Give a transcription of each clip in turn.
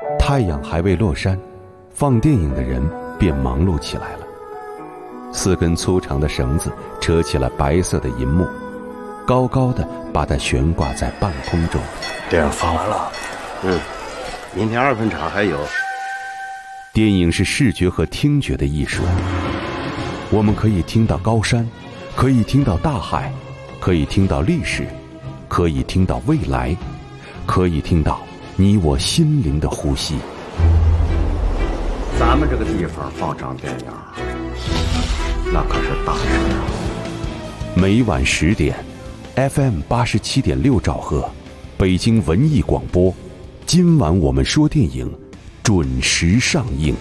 太阳还未落山，放电影的人便忙碌起来了。4根粗长的绳子扯起了白色的银幕，高高的把它悬挂在半空中。 电影放完了，明天2分场还有。 电影是视觉和听觉的艺术，我们可以听到高山，可以听到大海，可以听到历史，可以听到未来，可以听到你我心灵的呼吸。 咱们这个地方放场电影，那可是大事啊！ 每晚10点 ，FM 87.6兆赫，北京文艺广播。今晚我们说电影，准时上映。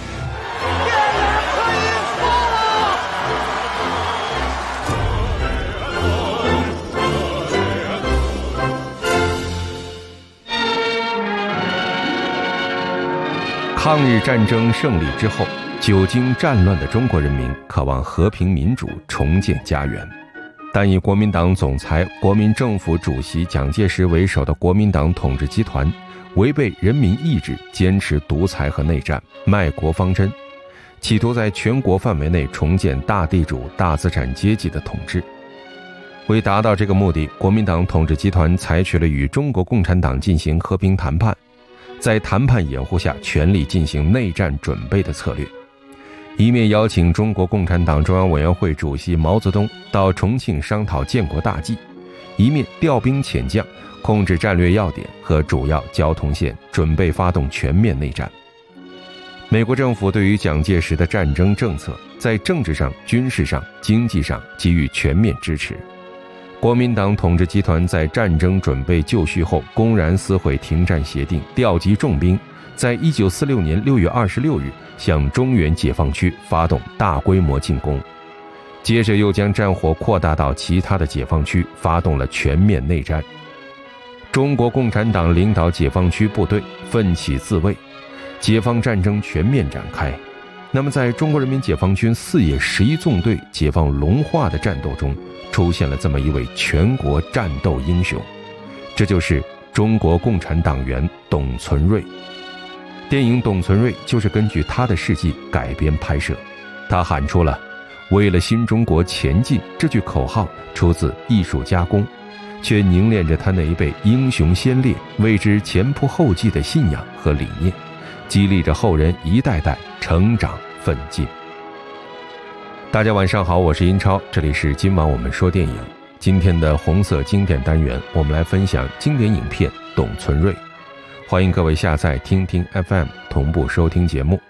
抗日战争胜利之后，久经战乱的中国人民渴望和平民主，重建家园。但以国民党总裁、国民政府主席蒋介石为首的国民党统治集团，违背人民意志，坚持独裁和内战，卖国方针，企图在全国范围内重建大地主、大资产阶级的统治。为达到这个目的，国民党统治集团采取了与中国共产党进行和平谈判，在谈判掩护下全力进行内战准备的策略，一面邀请中国共产党中央委员会主席毛泽东到重庆商讨建国大计，一面调兵遣将，控制战略要点和主要交通线，准备发动全面内战。美国政府对于蒋介石的战争政策，在政治上、军事上、经济上给予全面支持。国民党统治集团在战争准备就绪后，公然撕毁停战协定，调集重兵，在1946年6月26日向中原解放区发动大规模进攻，接着又将战火扩大到其他的解放区，发动了全面内战。中国共产党领导解放区部队奋起自卫，解放战争全面展开。那么在中国人民解放军4野11纵队解放龙化的战斗中，出现了这么一位全国战斗英雄，这就是中国共产党员董存瑞。电影《董存瑞》就是根据他的事迹改编拍摄。他喊出了“为了新中国前进”这句口号，出自艺术加工，却凝练着他那一辈英雄先烈为之前仆后继的信仰和理念，激励着后人一代代成长奋进。大家晚上好，我是英超，这里是今晚我们说电影。今天的红色经典单元，我们来分享经典影片《董存瑞》。欢迎各位下载听听 FM 同步收听节目。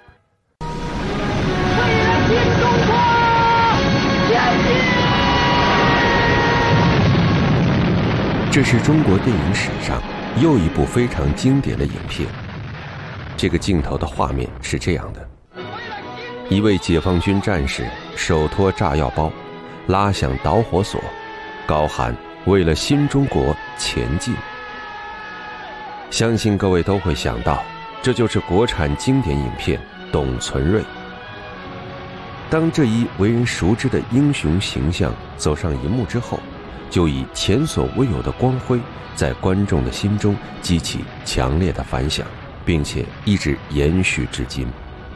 这是中国电影史上又一部非常经典的影片。这个镜头的画面是这样的：一位解放军战士手托炸药包，拉响导火索，高喊“为了新中国前进”。相信各位都会想到，这就是国产经典影片《董存瑞》。当这一为人熟知的英雄形象走上荧幕之后，就以前所未有的光辉在观众的心中激起强烈的反响，并且一直延续至今。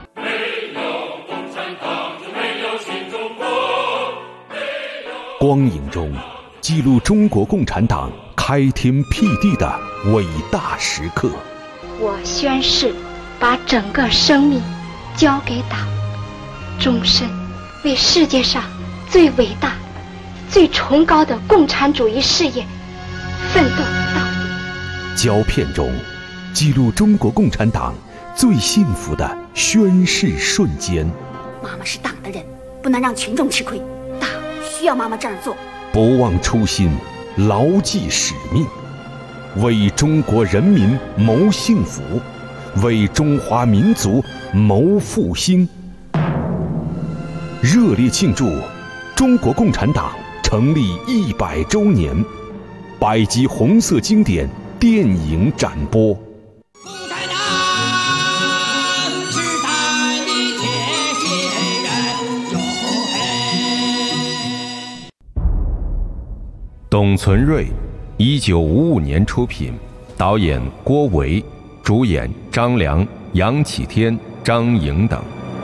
光影中记录中国共产党开天辟地的伟大时刻。 我宣誓把整个生命交给党，终身为世界上最伟大最崇高的共产主义事业奋斗到底。 胶片中记录中国共产党最幸福的宣誓瞬间。 妈妈是党的人，不能让群众吃亏，党需要妈妈这样做。 不忘初心，牢记使命，为中国人民谋幸福，为中华民族谋复兴。热烈庆祝中国共产党成立100周年，100集红色经典电影展播。 共产党时代的铁血人，哟嘿！ 董存瑞，1955年出品，导演郭维， 主演张良、杨启天、张颖等。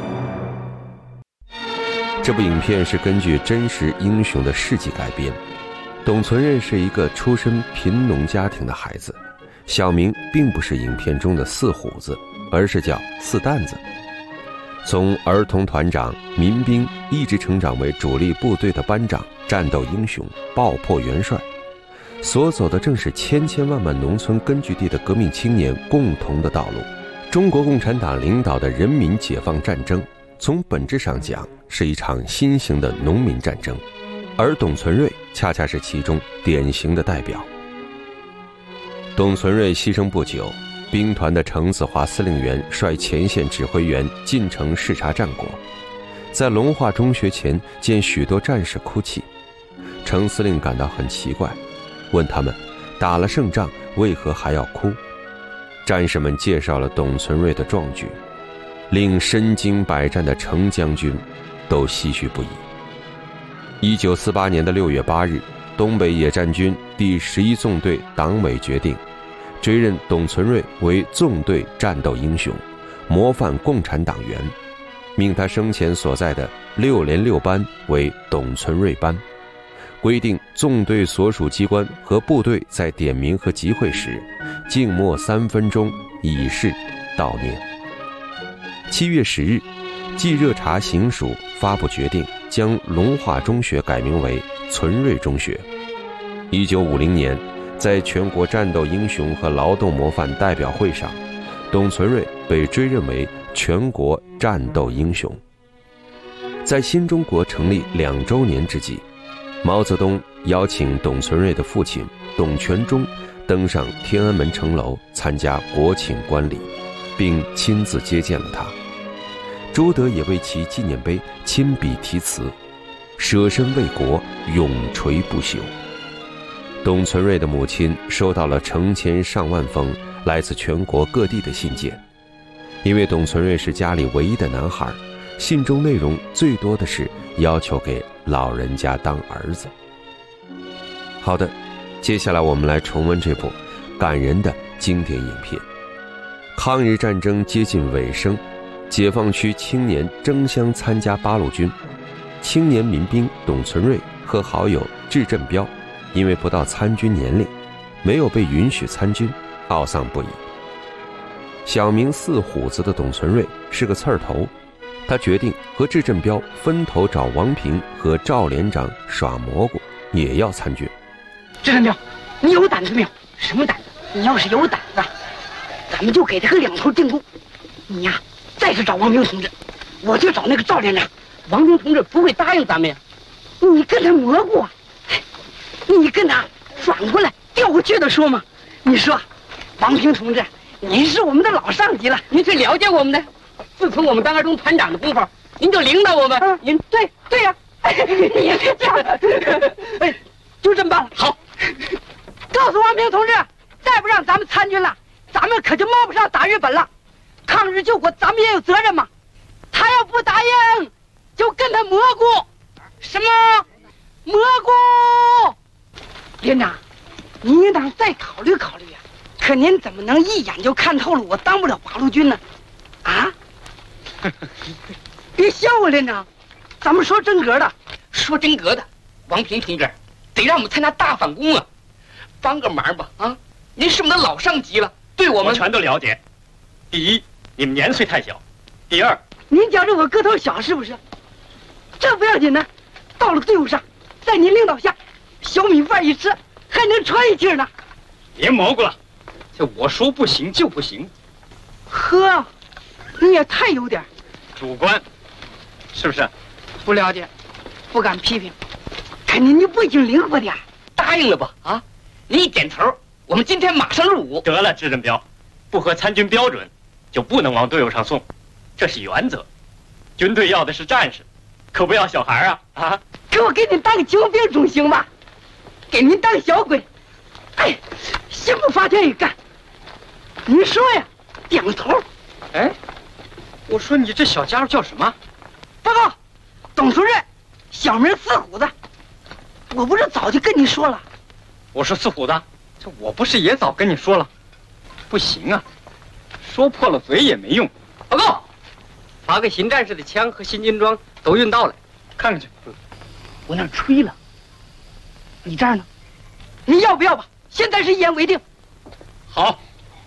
这部影片是根据真实英雄的事迹改编。董存瑞是一个出身贫农家庭的孩子，小名并不是影片中的四虎子，而是叫四蛋子。从儿童团长、民兵一直成长为主力部队的班长、战斗英雄、爆破元帅，所走的正是千千万万农村根据地的革命青年共同的道路。中国共产党领导的人民解放战争，从本质上讲是一场新型的农民战争，而董存瑞恰恰是其中典型的代表。董存瑞牺牲不久，兵团的程子华司令员率前线指挥员进城视察战果，在龙华中学前见许多战士哭泣。程司令感到很奇怪，问他们打了胜仗为何还要哭。战士们介绍了董存瑞的壮举，令身经百战的程将军都唏嘘不已。1948年6月8日，东北野战军第11纵队党委决定追认董存瑞为纵队战斗英雄、模范共产党员，命他生前所在的6连6班为董存瑞班，规定纵队所属机关和部队在点名和集会时静默3分钟，以示悼念。7月10日，冀热察行署发布决定，将龙华中学改名为存瑞中学。1950年，在全国战斗英雄和劳动模范代表会上，董存瑞被追认为全国战斗英雄。在新中国成立2周年之际，毛泽东邀请董存瑞的父亲董全忠登上天安门城楼参加国庆观礼，并亲自接见了他。朱德也为其纪念碑亲笔题词：舍身为国，永垂不朽。董存瑞的母亲收到了成千上万封来自全国各地的信件，因为董存瑞是家里唯一的男孩，信中内容最多的是要求给老人家当儿子。好的，接下来我们来重温这部感人的经典影片。抗日战争接近尾声，解放区青年争相参加八路军，青年民兵董存瑞和好友质振彪因为不到参军年龄，没有被允许参军，懊丧不已。小名四虎子的董存瑞是个刺儿头，他决定和质振彪分头找王平和赵连长耍蘑菇，也要参军。 质振彪，你有胆子没有？什么胆子？你要是有胆子，咱们就给他个2头进攻。你呀，再去找王平同志，我就找那个赵连长。王平同志不会答应咱们呀。你跟他蘑菇啊？你跟他转过来调过去的说嘛？你说，王平同志，您是我们的老上级了，您最了解我们的。自从我们当二中团长的功夫，您就领导我们。您对呀，你也别这样。哎，就这么办了。好，告诉王平同志，再不让咱们参军了，咱们可就冒不上打日本了。抗日救国，咱们也有责任嘛。他要不答应，就跟他蘑菇。什么蘑菇？连长，您应当再考虑考虑啊！可您怎么能一眼就看透了我当不了八路军呢？啊！别笑我，连长，咱们说真格的。说真格的，王平同志，得让我们参加大反攻啊！帮个忙吧啊！您是我们的老上级了，对我们全都了解。第一，你们年岁太小；第二， 您觉着我个头小是不是？这不要紧的，到了队伍上，在您领导下，小米饭一吃，还能喘一气呢。 别蘑菇了，这我说不行就不行。 呵，你也太有点主观，是不是？ 不了解，不敢批评。可您就不行灵活点，答应了吧？啊，您一点头，我们今天马上入伍。 得了，质振彪，不合参军标准，就不能往队伍上送，这是原则。军队要的是战士，可不要小孩啊！啊， 给我给您当个救兵总行吧？给您当小鬼，哎，心不发天也干。您说呀，点个头。 哎，我说你这小家伙叫什么？ 报告，董存瑞，小名四虎子。我不是早就跟你说了？ 我说四虎子，这我不是也早跟你说了？不行啊， 说破了嘴也没用。报告，发给新战士的枪和新军装都运到了，看看去。 我那儿吹了，你这儿呢？你要不要吧？现在是一言为定。 好，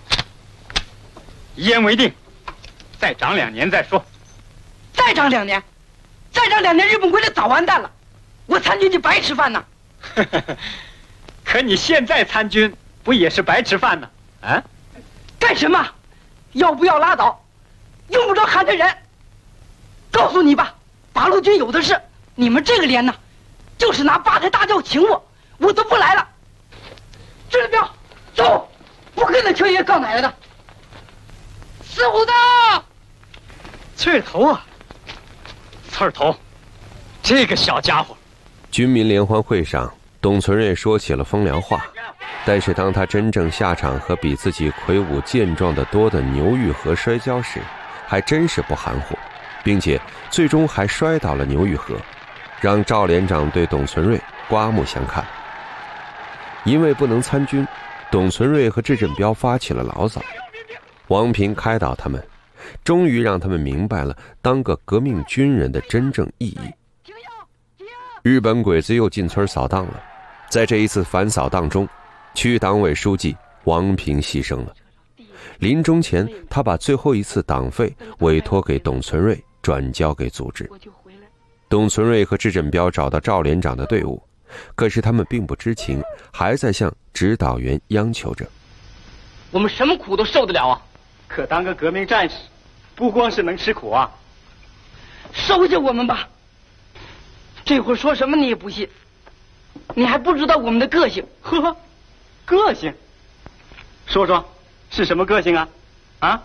一言为定，再长2年再说。 再长2年，再长2年，日本鬼子早完蛋了，我参军就白吃饭呢。 可你现在参军不也是白吃饭呢？啊？ 干什么？要不要拉倒？用不着喊着人。告诉你吧，八路军有的是，你们这个连呢，就是拿八抬大轿请我都不来了。支了标，走，不跟着邱爷告奶奶的。四虎子， 刺儿头啊，刺儿头，这个小家伙。 军民联欢会上，董存瑞说起了风凉话，但是当他真正下场和比自己魁梧健壮得多的牛玉和摔跤时，还真是不含糊，并且最终还摔倒了牛玉和，让赵连长对董存瑞刮目相看。因为不能参军，董存瑞和质振彪发起了牢骚。王平开导他们，终于让他们明白了当个革命军人的真正意义。日本鬼子又进村扫荡了，在这一次反扫荡中，区党委书记王平牺牲了。临终前，他把最后一次党费委托给董存瑞，转交给组织。董存瑞和质振彪找到赵连长的队伍，可是他们并不知情，还在向指导员央求着。 我们什么苦都受得了啊，可当个革命战士，不光是能吃苦啊。 收下我们吧。这会儿说什么你也不信，你还不知道我们的个性。 呵，个性？说说，是什么个性啊？啊？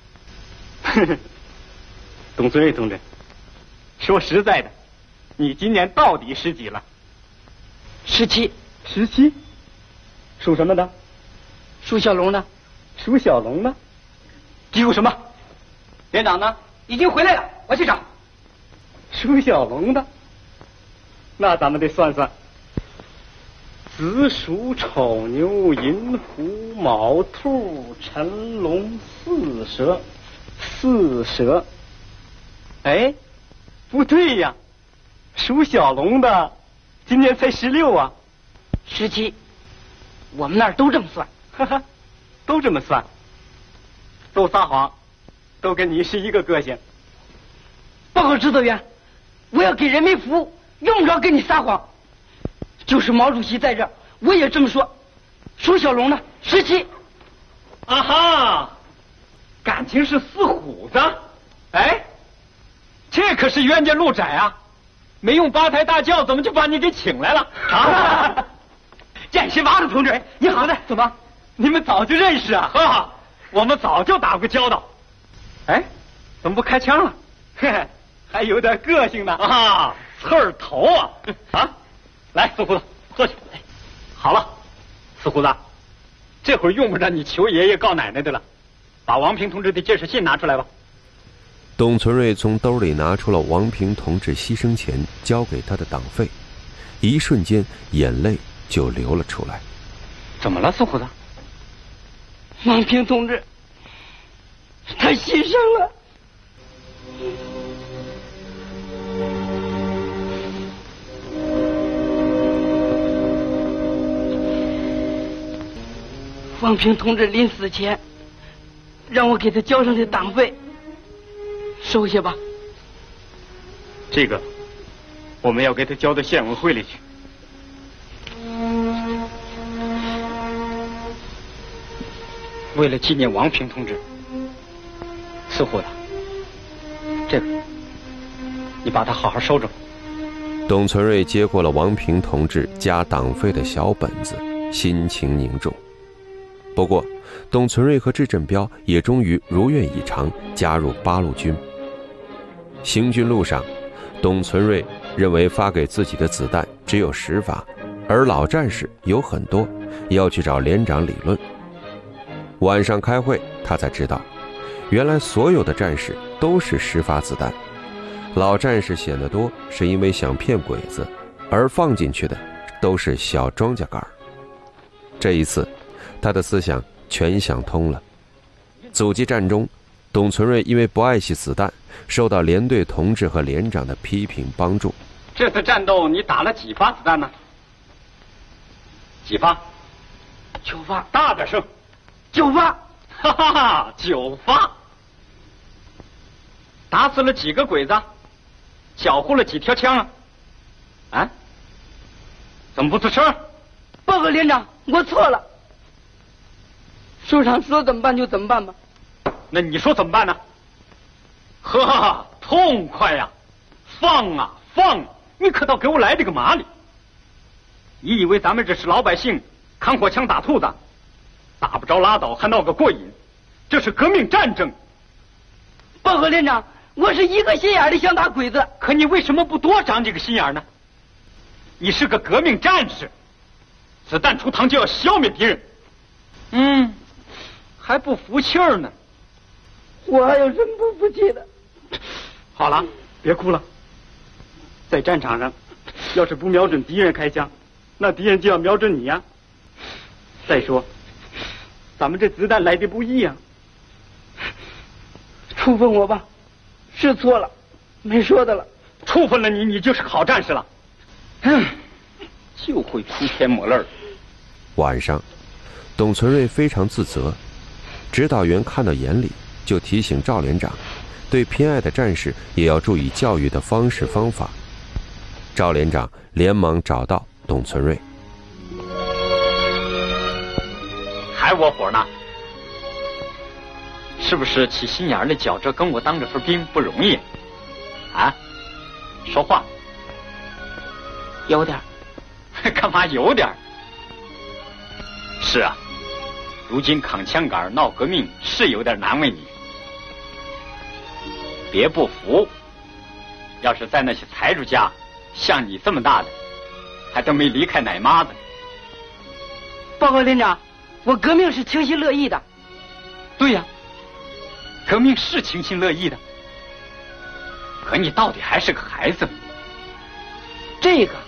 董存瑞同志，说实在的，你今年到底10几了 ？17。 17？属什么的？ 属小龙的。 属小龙的？属什么？连长呢？ 已经回来了，我去找。 属小龙的，那咱们得算算。子鼠丑牛寅虎卯兔辰龙巳蛇，4蛇。哎，不对呀，属小龙的今年才16啊。 17，我们那儿都这么算。 哈哈，都这么算，都撒谎，都跟你是一个个性。 报告指导员，我要给人民服务，用不着跟你撒谎。就是毛主席在这儿，我也这么说。属小龙的17。 啊哈，感情是4虎子。哎，这可是冤家路窄啊！没用8抬大轿，怎么就把你给请来了？啊！见习王同志，你好的，怎么？你们早就认识啊？哈，我们早就打过交道。哎，怎么不开枪了？嘿嘿，还有点个性呢啊！刺儿头啊！啊，来，四胡子，喝去。好了，四胡子，这会儿用不着你求爷爷告奶奶的了，把王平同志的介绍信拿出来吧。 董存瑞从兜里拿出了王平同志牺牲前交给他的党费，一瞬间眼泪就流了出来。 怎么了，四胡子？ 王平同志，他牺牲了。王平同志临死前让我给他交上的党费，收下吧。 这个我们要给他交到县委会里去。为了纪念王平同志，四虎子，这个你把它好好收着。 董存瑞接过了王平同志加党费的小本子，心情凝重。不过，董存瑞和质振彪也终于如愿以偿加入八路军。行军路上，董存瑞认为发给自己的子弹只有10发，而老战士有很多，要去找连长理论。晚上开会，他才知道，原来所有的战士都是10发子弹，老战士显得多是因为想骗鬼子，而放进去的都是小庄稼杆。这一次他的思想全想通了。 阻击战中，董存瑞因为不爱惜子弹，受到连队同志和连长的批评帮助。 这次战斗你打了几发子弹呢？几发 ？9发。 大点声。 9发。 哈哈哈，9发。打死了几个鬼子？缴获了几条枪啊？啊？怎么不吱声？ 报告连长，我错了。首长说怎么办就怎么办吧。 那你说怎么办呢？呵，痛快呀！放啊放！你可倒给我来这个麻利！你以为咱们这是老百姓扛火枪打兔子，打不着拉倒还闹个过瘾？这是革命战争。 报告连长，我是一个心眼的想打鬼子， 可你为什么不多长几个心眼呢？你是个革命战士，子弹出膛就要消灭敌人。还不服气儿呢。 我还有什么不服气的？ 好了，别哭了。在战场上，要是不瞄准敌人开枪，那敌人就要瞄准你呀。再说，咱们这子弹来的不易呀。 处分我吧，是错了，没说的了。 处分了你，你就是好战士了。就会出天抹泪。 晚上，董存瑞非常自责，指导员看到眼里，就提醒赵连长，对偏爱的战士也要注意教育的方式方法。赵连长连忙找到董存瑞。 还窝火呢？是不是起心眼来觉着跟我当这份兵不容易？啊？说话。 有点。 干嘛有点？是啊，如今扛枪杆闹革命是有点难为你。别不服，要是在那些财主家，像你这么大的，还都没离开奶妈子。 报告连长，我革命是情心乐意的。 对呀，革命是情心乐意的。可你到底还是个孩子。 这个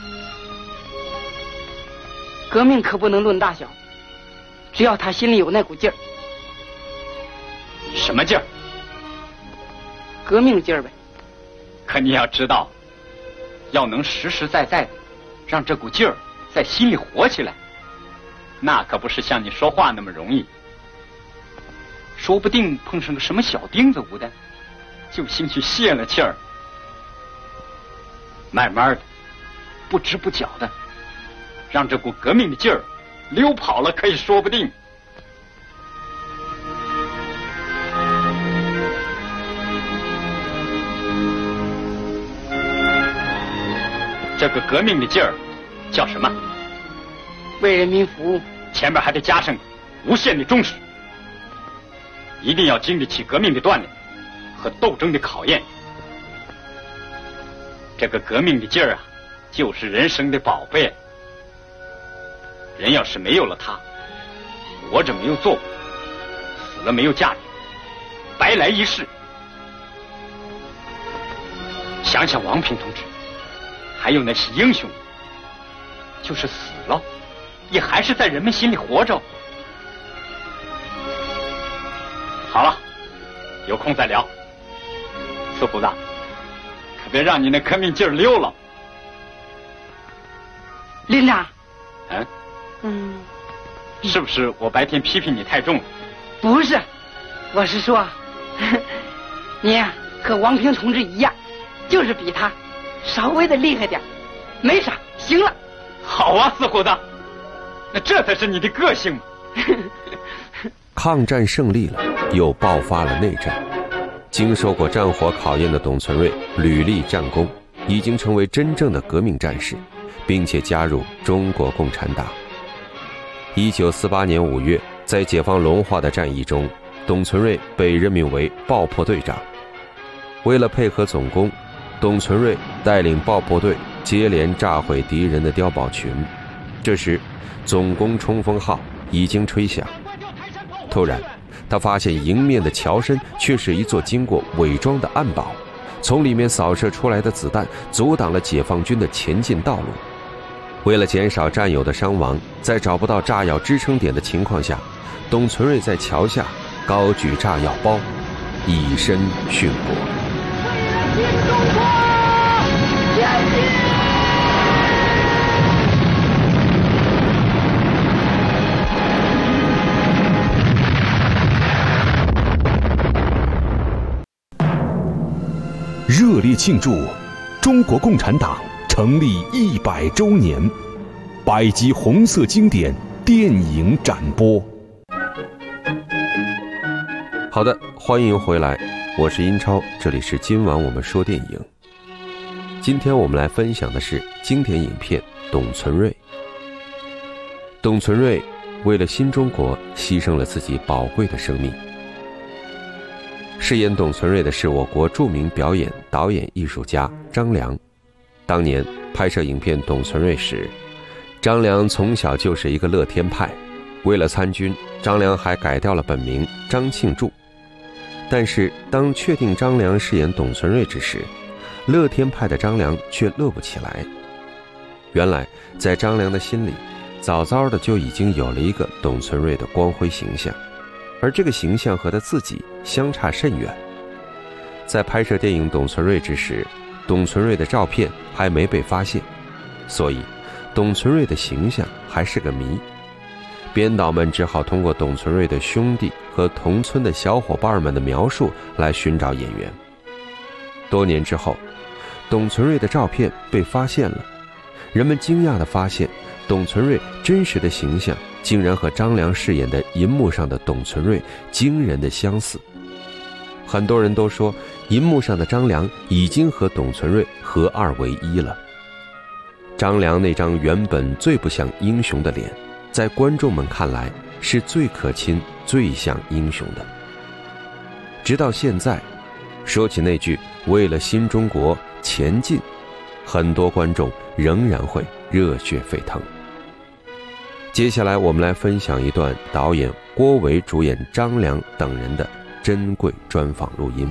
革命可不能论大小，只要他心里有那股劲儿。 什么劲儿？ 革命劲儿呗。 可你要知道，要能实实在在的让这股劲儿在心里活起来，那可不是像你说话那么容易。说不定碰上个什么小钉子捂的，就兴许泄了气儿。慢慢的，不知不觉的，让这股革命的劲儿溜跑了，可以说不定。这个革命的劲儿叫什么？ 为人民服务。 前面还得加上无限的忠实。一定要经得起革命的锻炼和斗争的考验。这个革命的劲儿啊，就是人生的宝贝。人要是没有了它，活着没有作为，死了没有价值，白来一世。想想王平同志，还有那些英雄，就是死了，也还是在人们心里活着。好了，有空再聊。四胡子，可别让你那革命劲儿溜了。 连长。 是不是我白天批评你太重了？ 不是，我是说，你呀和王平同志一样，就是比他稍微的厉害点，没啥，行了。 好啊，四胡子，那这才是你的个性嘛。 抗战胜利了，又爆发了内战。经受过战火考验的董存瑞屡立战功，已经成为真正的革命战士，并且加入中国共产党。1948年5月，在解放龙华的战役中，董存瑞被任命为爆破队长。为了配合总攻，董存瑞带领爆破队接连炸毁敌人的碉堡群。这时，总攻冲锋号已经吹响。突然，他发现迎面的桥身却是一座经过伪装的暗堡，从里面扫射出来的子弹阻挡了解放军的前进道路。为了减少战友的伤亡，在找不到炸药支撑点的情况下，董存瑞在桥下高举炸药包，以身殉国。 为了新中国，前进！ 热烈庆祝中国共产党成立100周年，100集红色经典电影展播。 好的，欢迎回来，我是英超，这里是今晚我们说电影。今天我们来分享的是经典影片《董存瑞》。董存瑞为了新中国牺牲了自己宝贵的生命。饰演董存瑞的是我国著名表演、导演、艺术家张良。当年拍摄影片《董存瑞》时，张良从小就是一个乐天派，为了参军，张良还改掉了本名张庆柱。但是当确定张良饰演董存瑞之时，乐天派的张良却乐不起来。原来在张良的心里，早早的就已经有了一个董存瑞的光辉形象，而这个形象和他自己相差甚远。在拍摄电影《董存瑞》之时，董存瑞的照片还没被发现，所以董存瑞的形象还是个谜。编导们只好通过董存瑞的兄弟和同村的小伙伴们的描述来寻找演员。多年之后，董存瑞的照片被发现了，人们惊讶地发现，董存瑞真实的形象竟然和张良饰演的银幕上的董存瑞惊人的相似。很多人都说，银幕上的张良已经和董存瑞合二为一了。张良那张原本最不像英雄的脸，在观众们看来是最可亲、最像英雄的。直到现在，说起那句“为了新中国前进”，很多观众仍然会热血沸腾。接下来我们来分享一段导演郭维主演张良等人的珍贵专访录音。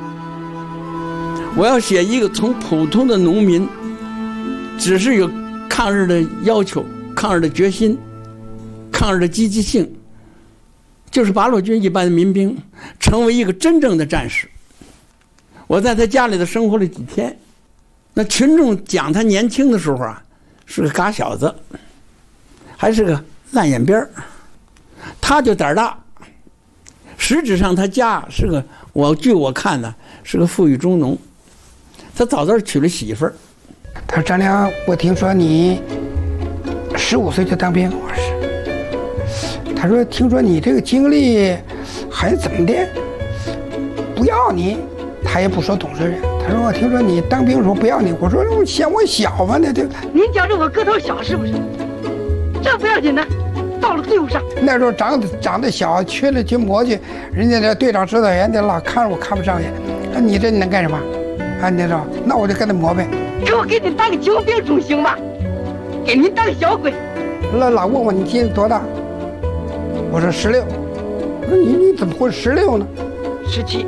我要写一个从普通的农民，只是有抗日的要求、抗日的决心、抗日的积极性，就是八路军一般的民兵，成为一个真正的战士。我在他家里头生活了几天，那群众讲他年轻的时候啊，是个嘎小子，还是个烂眼边儿，他就胆大。实质上他家是个，据我看呢，是个富裕中农。他早早娶了媳妇儿。 他说：“张良，我听说你15岁就当兵。”我说：“他说听说你这个经历还怎么的，不要你。”他也不说董存瑞，他说：“我听说你当兵的时候不要你。”我说：“我嫌我小嘛，那对。” 您觉着我个头小是不是？这不要紧的，到了队伍上。 那时候长得小，去了军磨去，人家这队长指导员的老看着我看不上眼，你这能干什么？啊，你知道？那我就跟他磨呗。 给我给你当个精兵总行吧？给您当小鬼。 老问我你今年多大？我说16。我说你怎么会16呢 ？17。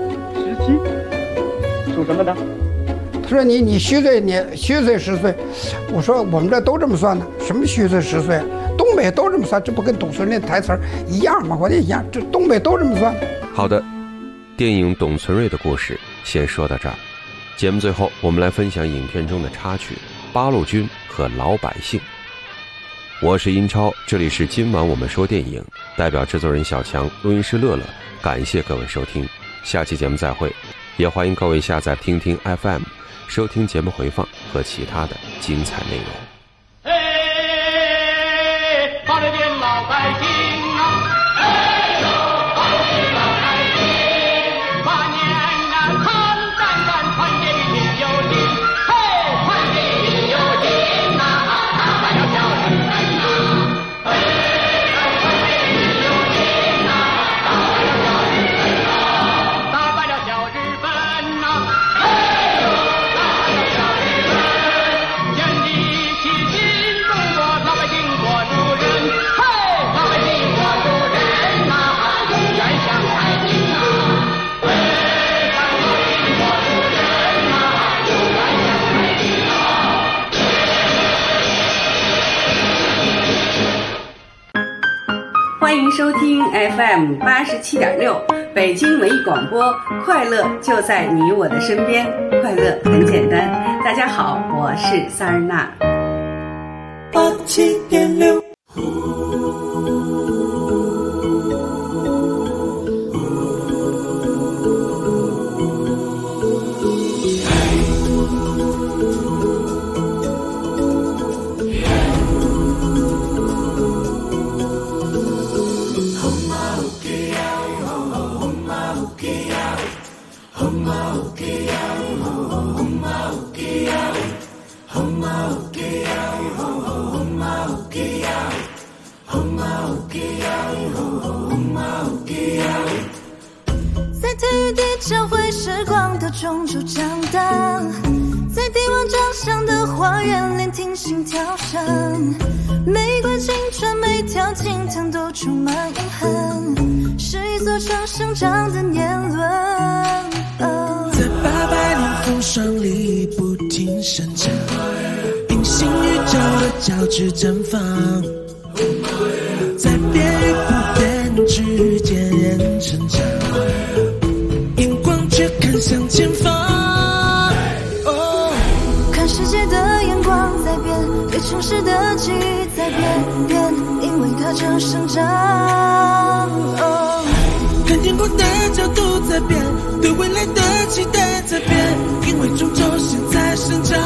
属什么的？ 他说你虚岁10岁。我说我们这都这么算的，什么虚岁10岁？东北都这么算，这不跟董存瑞台词一样吗？我也一样，这东北都这么算。 好的，电影《董存瑞》的故事先说到这儿。节目最后，我们来分享影片中的插曲《八路军和老百姓》。我是英超，这里是今晚我们说电影，代表制作人小强，录音师乐乐，感谢各位收听，下期节目再会。也欢迎各位下载听听 FM， 收听节目回放和其他的精彩内容。 八路军老百姓啊，八路军老百姓，8年啊，抗战团结的挺有劲，团结的挺有劲呐，打败了小日本呐，团结的挺有劲呐，打败了小日本呐，打败了小日本，建立起迎收听 FM 87.6北京文艺广播，快乐就在你我的身边，快乐很简单。大家好，我是萨尔娜。 87.6 在体育地交汇时光的中州长大，在帝王掌上的花园聆听心跳声，每个青春每条青藤都充满遗憾，是一座城生长的年轮， 在800年风霜里不停生长，隐形宇宙的交织绽放，在变与不变之间人成长，眼光却看向前方。 看世界的眼光在变，对城市的记忆在变，因为它正生长。 看天空的角度在变，对未来的期待在变，因为终究现在生长。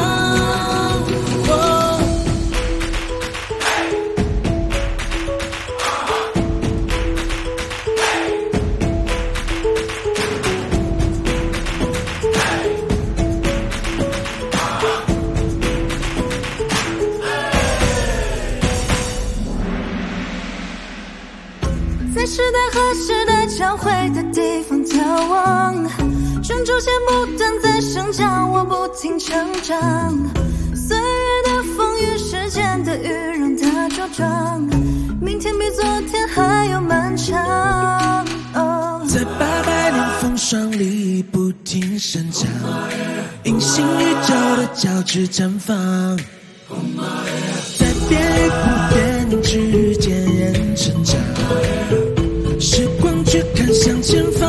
在时代和时代交汇的地方眺望，中州线不断在生长，我不停成长，岁月的风雨，时间的雨让它茁壮，明天比昨天还要漫长。 在800年风霜里不停生长，隐形宇宙的交织绽放，在变与不变之间人成长，时光却看向前方。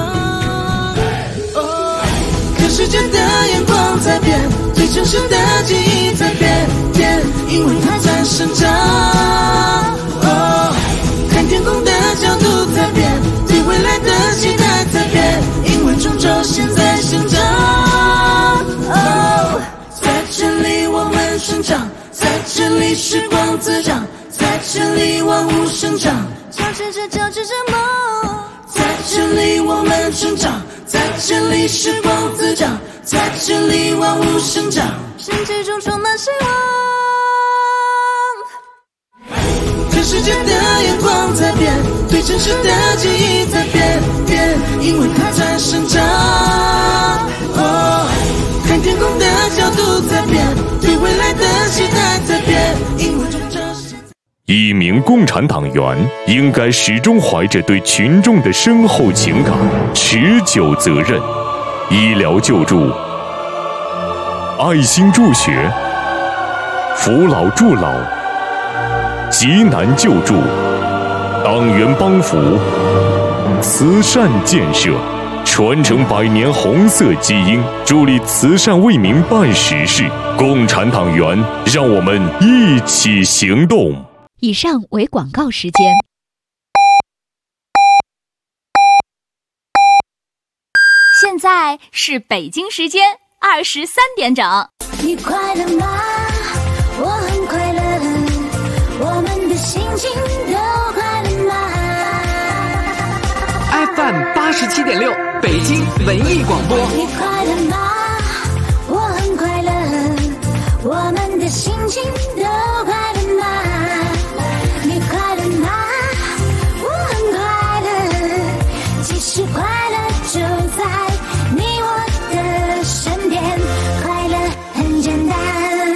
看世界的眼光在变，对城市的记忆在变，因为它在生长。看天空的角度在变，对未来的期待在变，因为终究现在生长。在这里我们生长，在这里时光滋长，在这里万物生长， 交织着梦。 在这里我们生长，在这里时光滋长，在这里万物生长， 世界中充满希望。 看世界的眼光在变，对城市的记忆在变，因为它在生长。看天空的角度在变，对未来的期待在变，因为终究一名共产党员应该始终怀着对群众的深厚情感、持久责任。医疗救助、爱心助学、扶老助老、急难救助、党员帮扶、慈善建设，传承100年红色基因，助力慈善为民办实事。共产党员，让我们一起行动。 以上为广告时间。现在是北京时间23点整。 你快乐吗？我很快乐，我们的心情都快乐吗？ FM 87.6北京文艺广播。 你快乐吗？我很快乐，我们的心情都快乐吗？你快乐吗？我很快乐，其实快乐就在你我的身边，快乐很简单。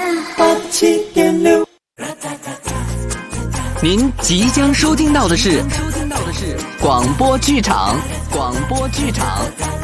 87.6。 您即将收听到的是广播剧场。